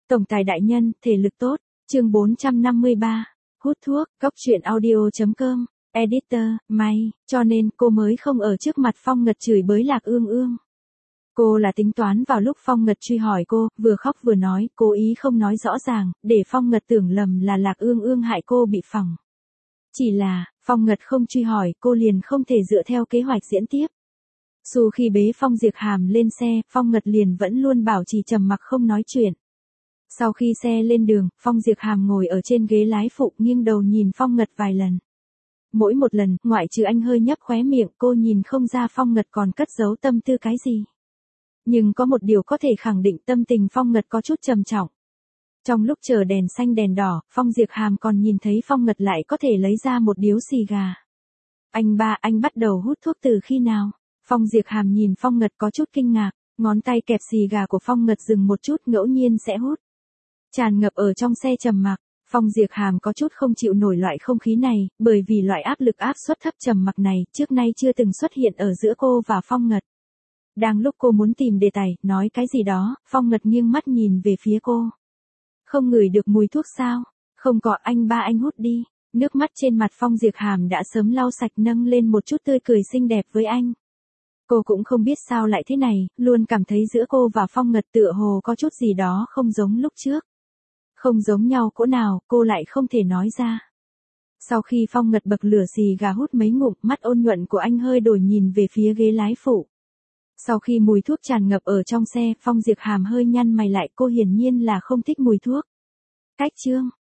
Tổng tài đại nhân, thể lực tốt. Chương 453. Hút thuốc, Cóc truyện audio.com. Editor, may, cho nên cô mới không ở trước mặt Phong Ngật chửi bới Lạc Ương Ương. Cô là tính toán vào lúc Phong Ngật truy hỏi cô, vừa khóc vừa nói, cố ý không nói rõ ràng, để Phong Ngật tưởng lầm là Lạc Ương Ương hại cô bị phỏng. Chỉ là, Phong Ngật không truy hỏi, cô liền không thể dựa theo kế hoạch diễn tiếp. Dù khi bế Phong Diệp Hàm lên xe, Phong Ngật liền vẫn luôn bảo trì trầm mặc không nói chuyện. Sau khi xe lên đường, Phong Diệp Hàm ngồi ở trên ghế lái phụ nghiêng đầu nhìn Phong Ngật vài lần. Mỗi một lần, ngoại trừ anh hơi nhấp khóe miệng, cô nhìn không ra Phong Ngật còn cất giấu tâm tư cái gì. Nhưng có một điều có thể khẳng định, tâm tình Phong Ngật có chút trầm trọng. Trong lúc chờ đèn xanh đèn đỏ, Phong Diệp Hàm còn nhìn thấy Phong Ngật lại có thể lấy ra một điếu xì gà. Anh ba, anh bắt đầu hút thuốc từ khi nào? Phong Diệp Hàm nhìn Phong Ngật có chút kinh ngạc, ngón tay kẹp xì gà của Phong Ngật dừng một chút, ngẫu nhiên sẽ hút. Tràn ngập ở trong xe trầm mặc, Phong Diệp Hàm có chút không chịu nổi loại không khí này, bởi vì loại áp lực áp suất thấp trầm mặc này trước nay chưa từng xuất hiện ở giữa cô và Phong Ngật. Đang lúc cô muốn tìm đề tài, nói cái gì đó, Phong Ngật nghiêng mắt nhìn về phía cô. Không ngửi được mùi thuốc sao? Không có, anh ba anh hút đi. Nước mắt trên mặt Phong Diệp Hàm đã sớm lau sạch, nâng lên một chút tươi cười xinh đẹp với anh. Cô cũng không biết sao lại thế này, luôn cảm thấy giữa cô và Phong Ngật tựa hồ có chút gì đó không giống lúc trước. Không giống nhau cỗ nào, cô lại không thể nói ra. Sau khi Phong Ngật bậc lửa xì gà hút mấy ngụm, mắt ôn nhuận của anh hơi đổi nhìn về phía ghế lái phụ. Sau khi mùi thuốc tràn ngập ở trong xe, Phong Diệp Hàm hơi nhăn mày lại, cô hiển nhiên là không thích mùi thuốc. Cách chương,